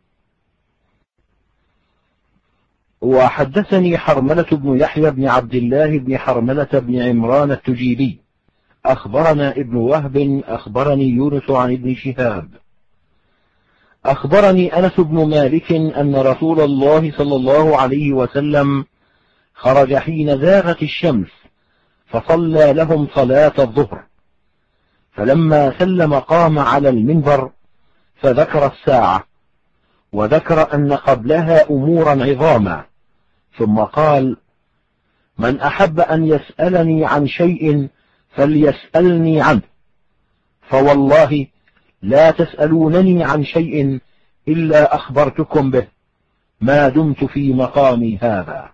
وحدثني حرملة بن يحيى بن عبد الله بن حرملة بن عمران التجيبي أخبرنا ابن وهب أخبرني يونس عن ابن شهاب أخبرني أنس بن مالك أن رسول الله صلى الله عليه وسلم خرج حين زاغت الشمس فصلى لهم صلاة الظهر، فلما سلم قام على المنبر فذكر الساعة، وذكر أن قبلها أمورا عظاما، ثم قال: من أحب أن يسألني عن شيء فليسألني عنه، فوالله لا تسألونني عن شيء إلا أخبرتكم به ما دمت في مقامي هذا.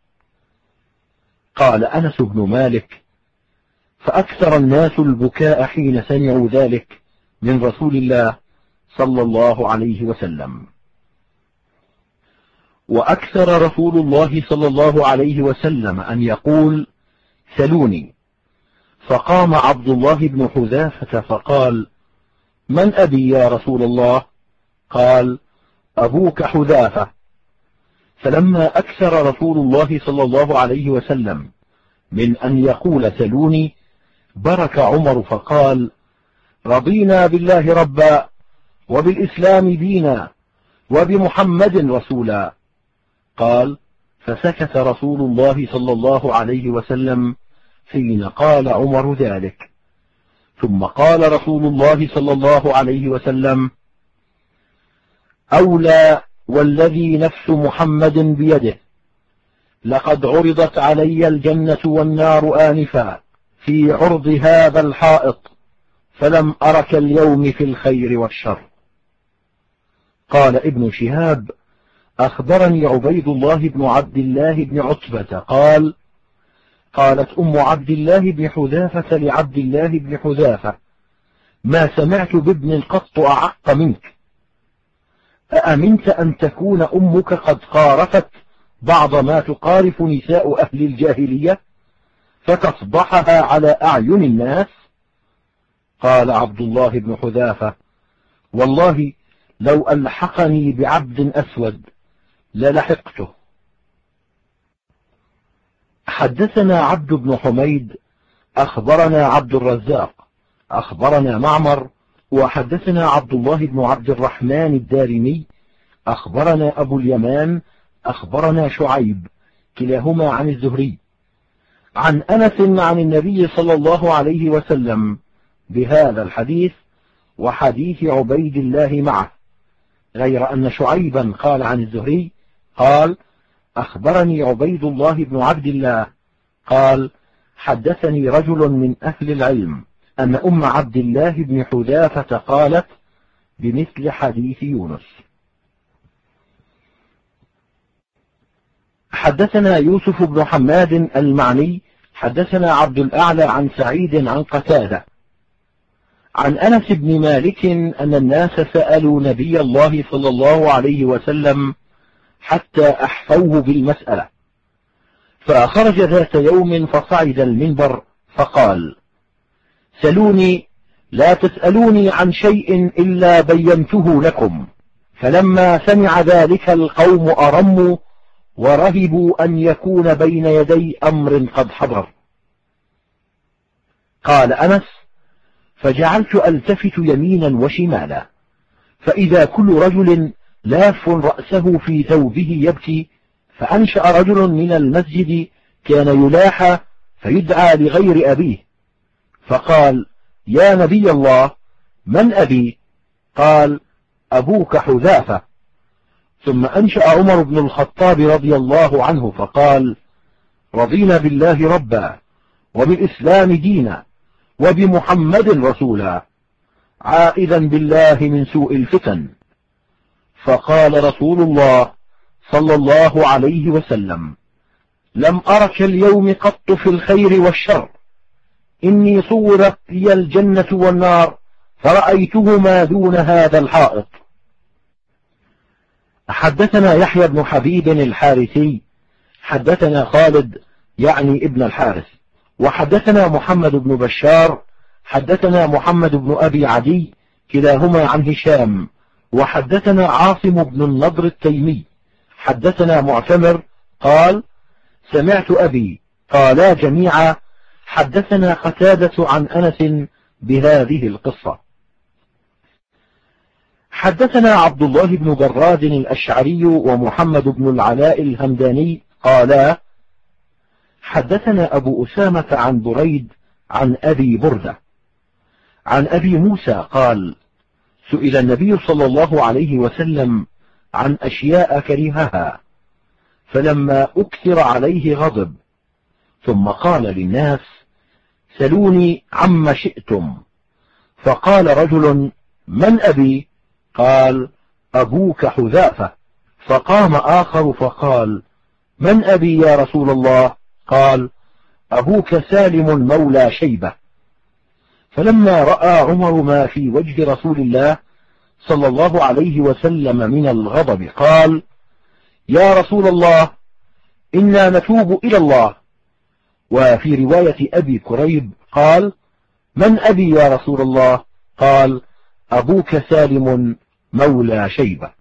قال أنس بن مالك: فأكثر الناس البكاء حين سمعوا ذلك من رسول الله صلى الله عليه وسلم. وأكثر رسول الله صلى الله عليه وسلم أن يقول: سلوني. فقام عبد الله بن حذافة فقال: من أبي يا رسول الله؟ قال: أبوك حذافة. فلما أكثر رسول الله صلى الله عليه وسلم من أن يقول سلوني برك عمر فقال: رضينا بالله ربا، وبالإسلام دينا، وبمحمد رسولا. قال: فسكت رسول الله صلى الله عليه وسلم حين قال عمر ذلك، ثم قال رسول الله صلى الله عليه وسلم: أولى والذي نفس محمد بيده، لقد عرضت علي الجنة والنار آنفا في عرض هذا الحائط، فلم أرك اليوم في الخير والشر. قال ابن شهاب: أخبرني عبيد الله بن عبد الله بن عتبة قال: قالت أم عبد الله بن حذافة لعبد الله بن حذافة: ما سمعت بابن قط أعق منك، أأمنت أن تكون أمك قد قارفت بعض ما تقارف نساء أهل الجاهلية فتصبحها على أعين الناس؟ قال عبد الله بن حذافة: والله لو ألحقني بعبد أسود للحقته. حدثنا عبد بن حميد أخبرنا عبد الرزاق أخبرنا معمر وحدثنا عبد الله بن عبد الرحمن الدارمي أخبرنا أبو اليمان أخبرنا شعيب كلاهما عن الزهري عن أنس عن النبي صلى الله عليه وسلم بهذا الحديث وحديث عبيد الله معه، غير أن شعيبا قال عن الزهري قال: أخبرني عبيد الله بن عبد الله قال: حدثني رجل من أهل العلم أن أم عبد الله بن حذافة قالت بمثل حديث يونس. حدثنا يوسف بن حماد المعني حدثنا عبد الأعلى عن سعيد عن قتادة عن أنس بن مالك أن الناس سألوا نبي الله صلى الله عليه وسلم حتى أحفوه بالمسألة، فخرج ذات يوم فصعد المنبر فقال: سلوني لا تسألوني عن شيء إلا بينته لكم. فلما سمع ذلك القوم أرموا ورهبوا أن يكون بين يدي أمر قد حضر. قال أنس: فجعلت ألتفت يمينا وشمالا، فإذا كل رجل لاف رأسه في ثوبه يبكي، فأنشأ رجل من المسجد كان يلاحى فيدعى لغير أبيه، فقال: يا نبي الله، من أبي؟ قال: أبوك حذافة. ثم أنشأ عمر بن الخطاب رضي الله عنه فقال: رضينا بالله ربا وبالإسلام دينا وبمحمد رسولا، عائذا بالله من سوء الفتن. فقال رسول الله صلى الله عليه وسلم: لم أرك اليوم قط في الخير والشر، إني صورت لي الجنة والنار فرأيتهما دون هذا الحائط. حدثنا يحيى بن حبيب الحارثي حدثنا خالد يعني ابن الحارث، وحدثنا محمد بن بشار حدثنا محمد بن أبي عدي كلاهما عن هشام، وحدثنا عاصم بن النضر التيمي حدثنا معتمر قال: سمعت أبي قالا جميعا حدثنا قتادة عن أنس بهذه القصة. حدثنا عبد الله بن براد الأشعري ومحمد بن العلاء الهمداني قالا: حدثنا أبو أسامة عن بريد عن أبي بردة عن أبي موسى قال: سئل النبي صلى الله عليه وسلم عن أشياء كرهها، فلما أكثر عليه غضب، ثم قال للناس: سلوني عما شئتم. فقال رجل: من أبي؟ قال: أبوك حذافة. فقام آخر فقال: من أبي يا رسول الله؟ قال: أبوك سالم مولى شيبة. فلما رأى عمر ما في وجه رسول الله صلى الله عليه وسلم من الغضب قال: يا رسول الله، إنا نتوب إلى الله. وفي رواية أبي كريب قال: من أبي يا رسول الله؟ قال: أبوك سالم مولى شيبة.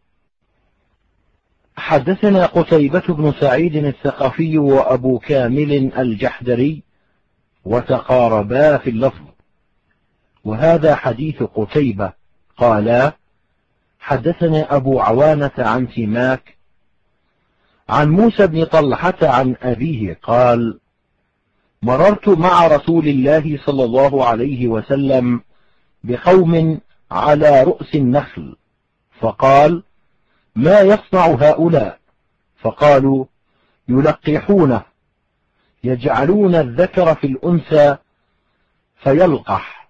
حدثنا قتيبة بن سعيد الثقفي وأبو كامل الجحدري وتقاربا في اللفظ، وهذا حديث قتيبة قالا: حدثنا أبو عوانة عن سماك عن موسى بن طلحة عن أبيه قال: مررت مع رسول الله صلى الله عليه وسلم بقوم على رؤس النخل، فقال: ما يصنع هؤلاء؟ فقالوا: يلقحونه، يجعلون الذكر في الأنثى فيلقح.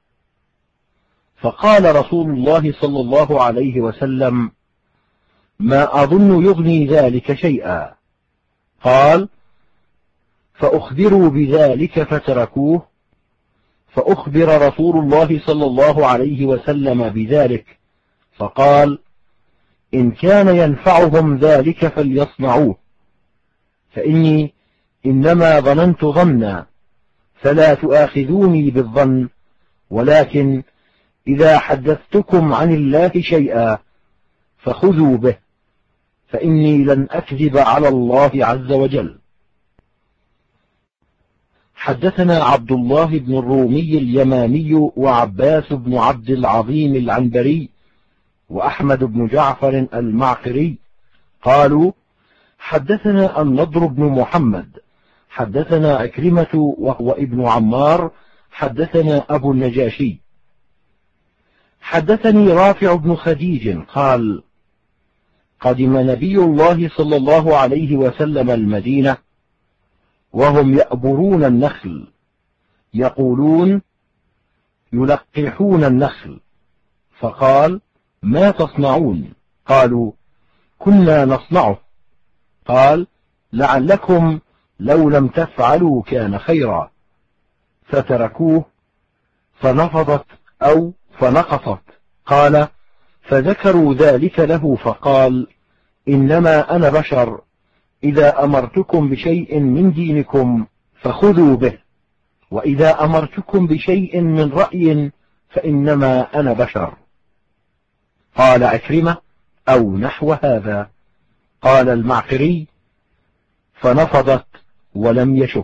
فقال رسول الله صلى الله عليه وسلم: ما أظن يغني ذلك شيئا. قال: فأخبروا بذلك فتركوه، فأخبر رسول الله صلى الله عليه وسلم بذلك، فقال: إن كان ينفعهم ذلك فليصنعوه، فإني إنما ظننت ظنا، فلا تؤاخذوني بالظن، ولكن إذا حدثتكم عن الله شيئا فخذوا به، فإني لن أكذب على الله عز وجل. حدثنا عبد الله بن الرومي اليماني وعباس بن عبد العظيم العنبري وأحمد بن جعفر المعقري قالوا: حدثنا النضر بن محمد حدثنا عكرمة وهو ابن عمار حدثنا أبو النجاشي حدثني رافع بن خديج قال: قدم نبي الله صلى الله عليه وسلم المدينة وهم يأبرون النخل، يقولون: يلقحون النخل. فقال: ما تصنعون؟ قالوا: كنا نصنعه. قال: لعلكم لو لم تفعلوا كان خيرا. فتركوه فنفضت أو فنقصت. قال: فذكروا ذلك له فقال: إنما أنا بشر، إذا أمرتكم بشيء من دينكم فخذوا به، وإذا أمرتكم بشيء من رأي فإنما أنا بشر. قال عكرمة: أو نحو هذا. قال المعقري: فنفضت ولم يشك.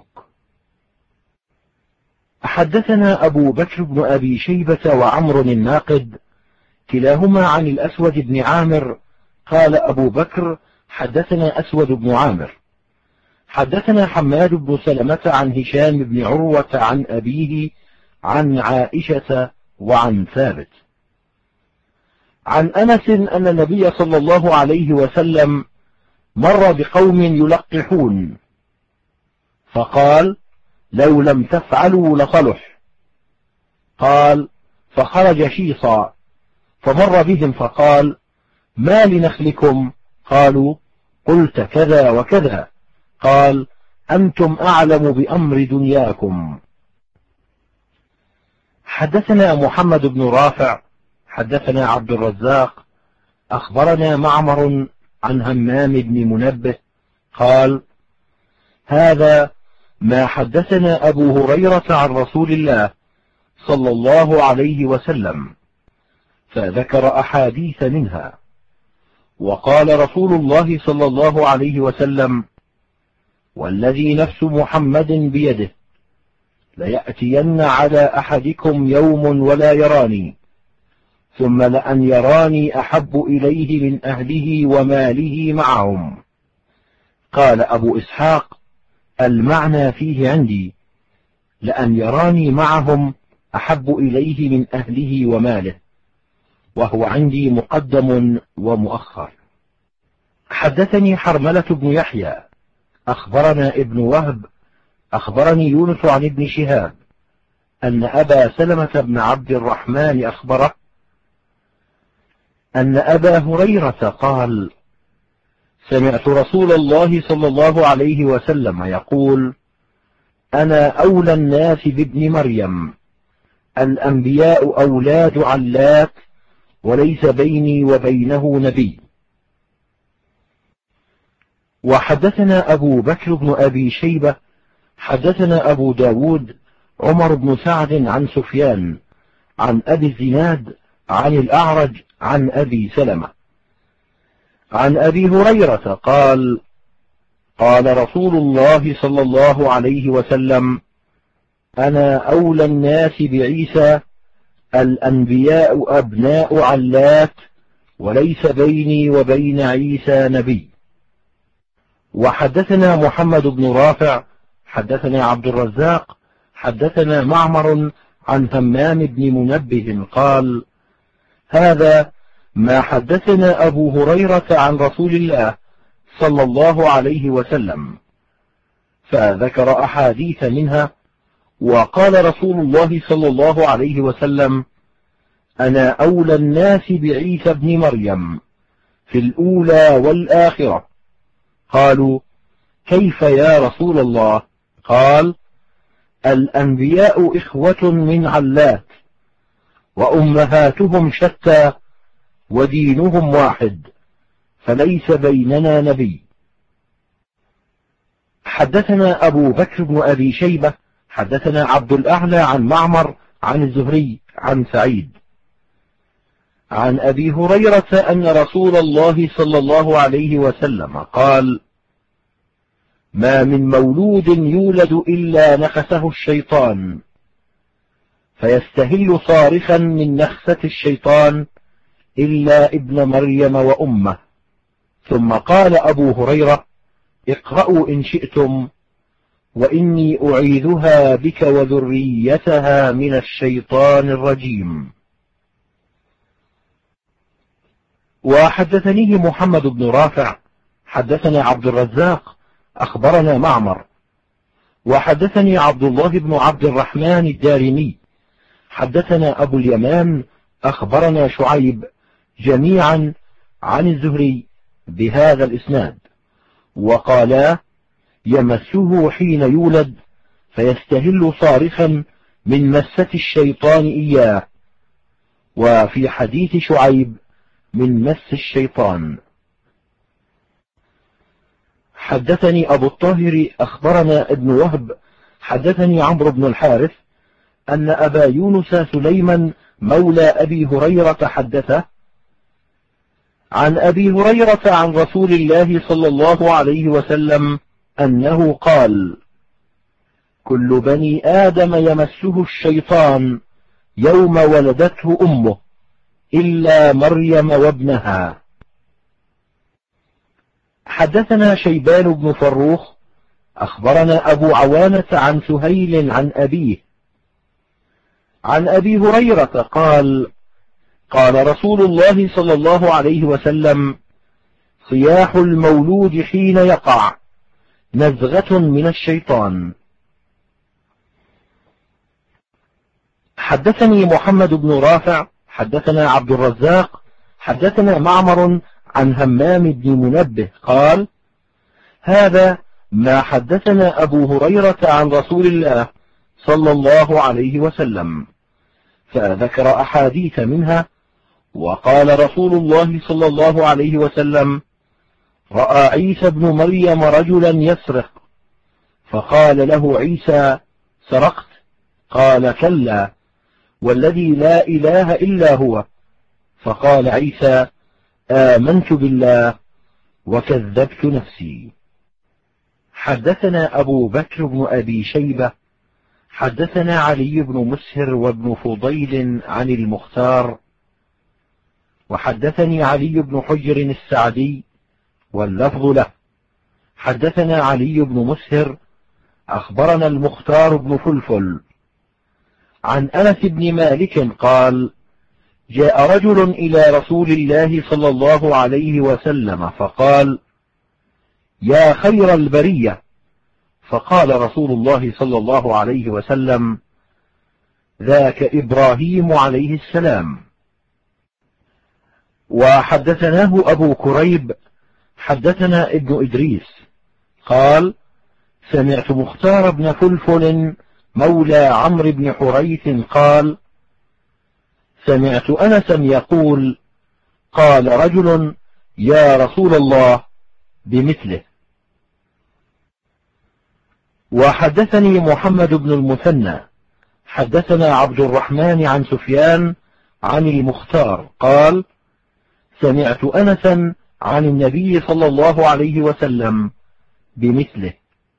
حدثنا أبو بكر بن أبي شيبة وعمر الناقد كلاهما عن الأسود بن عامر. قال أبو بكر: حدثنا أسود بن عامر. حدثنا حماد بن سلمة عن هشام بن عروة عن أبيه عن عائشة وعن ثابت عن أنس أن النبي صلى الله عليه وسلم مر بقوم يلقحون فقال: لو لم تفعلوا لصلح. قال: فخرج شيصا فمر بهم فقال: ما لنخلكم؟ قالوا: قلت كذا وكذا. قال: أنتم أعلم بأمر دنياكم. حدثنا محمد بن رافع حدثنا عبد الرزاق أخبرنا معمر عن همام بن منبه قال: هذا ما حدثنا أبو هريرة عن رسول الله صلى الله عليه وسلم، فذكر أحاديث منها. وقال رسول الله صلى الله عليه وسلم: والذي نفس محمد بيده ليأتين على أحدكم يوم ولا يراني، ثم لأن يراني أحب إليه من أهله وماله معهم. قال أبو إسحاق: المعنى فيه عندي لأن يراني معهم أحب إليه من أهله وماله، وهو عندي مقدم ومؤخر. حدثني حرملة بن يحيى أخبرنا ابن وهب أخبرني يونس عن ابن شهاب أن أبا سلمة بن عبد الرحمن أخبره أن أبا هريرة قال: سمعت رسول الله صلى الله عليه وسلم يقول: أنا أولى الناس بابن مريم، الأنبياء أولاد علات، وليس بيني وبينه نبي. وحدثنا أبو بكر بن أبي شيبة حدثنا أبو داود عمر بن سعد عن سفيان عن أبي الزناد عن الأعرج عن أبي سلمة عن أبي هريرة قال: قال رسول الله صلى الله عليه وسلم: أنا أولى الناس بعيسى، الأنبياء أبناء علات، وليس بيني وبين عيسى نبي. وحدثنا محمد بن رافع حدثنا عبد الرزاق حدثنا معمر عن همام بن منبه قال: هذا ما حدثنا أبو هريرة عن رسول الله صلى الله عليه وسلم، فذكر أحاديث منها. وقال رسول الله صلى الله عليه وسلم: أنا أولى الناس بعيسى بن مريم في الأولى والآخرة. قالوا: كيف يا رسول الله؟ قال: الأنبياء إخوة من علات، وأمهاتهم شتى، ودينهم واحد، فليس بيننا نبي. حدثنا أبو بكر بن أبي شيبة حدثنا عبد الأعلى عن معمر عن الزهري عن سعيد عن أبي هريرة أن رسول الله صلى الله عليه وسلم قال: ما من مولود يولد إلا نخسه الشيطان، فيستهل صارخا من نخسة الشيطان إلا ابن مريم وأمه. ثم قال أبو هريرة: اقرأوا إن شئتم: وإني أعيذها بك وذريتها من الشيطان الرجيم. وحدثنيه محمد بن رافع حدثنا عبد الرزاق أخبرنا معمر وحدثني عبد الله بن عبد الرحمن الدارمي حدثنا أبو اليمان أخبرنا شعيب جميعا عن الزهري بهذا الإسناد. وقالا يمسه حين يولد فيستهل صارخا من مسة الشيطان إياه، وفي حديث شعيب من مس الشيطان. حدثني أبو الطاهر أخبرنا ابن وهب حدثني عمرو بن الحارث أن أبا يونس سليمان مولى أبي هريرة حدثه عن أبي هريرة عن رسول الله صلى الله عليه وسلم أنه قال: كل بني آدم يمسه الشيطان يوم ولدته أمه إلا مريم وابنها. حدثنا شيبان بن فروخ أخبرنا أبو عوانة عن سهيل عن أبيه عن أبي هريرة قال: قال رسول الله صلى الله عليه وسلم: صياح المولود حين يقع نزغة من الشيطان. حدثني محمد بن رافع حدثنا عبد الرزاق حدثنا معمر عن همام بن منبه قال: هذا ما حدثنا أبو هريرة عن رسول الله صلى الله عليه وسلم، فذكر أحاديث منها، وقال رسول الله صلى الله عليه وسلم: رأى عيسى بن مريم رجلا يسرق، فقال له عيسى: سرقت؟ قال: كلا، والذي لا إله إلا هو. فقال عيسى: آمنت بالله وكذبت نفسي. حدثنا أبو بكر بن أبي شيبة حدثنا علي بن مسهر وابن فضيل عن المختار، وحدثني علي بن حجر السعدي واللفظ له. حدثنا علي بن مسهر أخبرنا المختار بن فلفل عن أنس بن مالك قال: جاء رجل إلى رسول الله صلى الله عليه وسلم فقال: يا خير البرية. فقال رسول الله صلى الله عليه وسلم: ذاك إبراهيم عليه السلام. وحدثناه أبو كريب حدثنا ابن إدريس قال: سمعت مختار بن فلفل مولى عمرو بن حريث قال: سمعت أنسا يقول: قال رجل: يا رسول الله، بمثله. وحدثني محمد بن المثنى حدثنا عبد الرحمن عن سفيان عن المختار قال: سمعت أنسا عن النبي صلى الله عليه وسلم بمثله.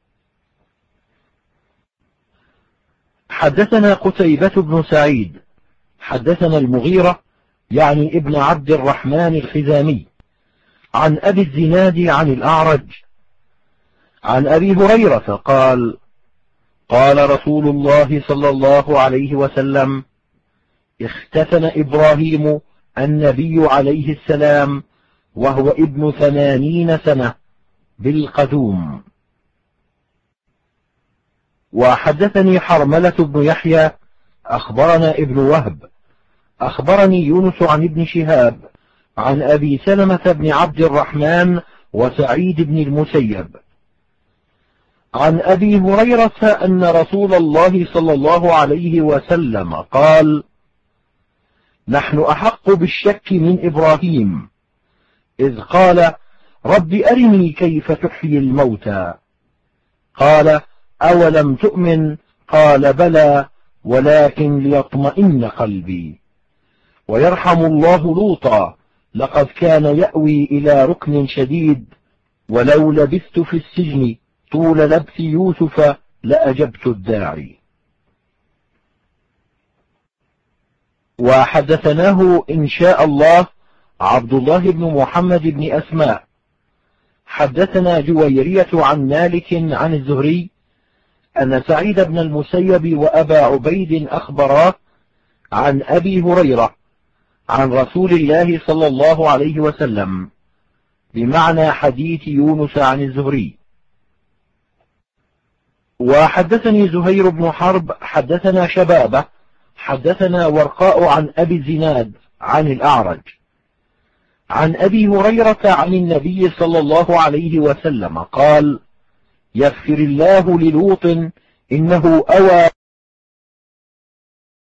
حدثنا قتيبة بن سعيد حدثنا المغيرة يعني ابن عبد الرحمن الخزامي عن أبي الزناد عن الأعرج عن أبي هريرة قال: قال رسول الله صلى الله عليه وسلم: اختتن إبراهيم النبي عليه السلام وهو ابن 80 سنة بالقدوم. وحدثني حرملة بن يحيى أخبرنا ابن وهب أخبرني يونس عن ابن شهاب عن أبي سلمة بن عبد الرحمن وسعيد بن المسيب عن أبي هريرة أن رسول الله صلى الله عليه وسلم قال: نحن أحق بالشك من إبراهيم إذ قال: رب أرني كيف تحيي الموتى. قال: أولم تؤمن؟ قال: بلى، ولكن ليطمئن قلبي. ويرحم الله لوطا، لقد كان يأوي إلى ركن شديد، ولو لبثت في السجن طول لبث يوسف لأجبت الداعي. وحدثناه إن شاء الله عبد الله بن محمد بن أسماء حدثنا جويرية عن مالك عن الزهري أن سعيد بن المسيب وأبا عبيد أخبراه عن أبي هريرة عن رسول الله صلى الله عليه وسلم بمعنى حديث يونس عن الزهري. وحدثني زهير بن حرب حدثنا شبابة حدثنا ورقاء عن أبي الزناد عن الأعرج عن أبي هريرة عن النبي صلى الله عليه وسلم قال: يغفر الله للوط إنه أوى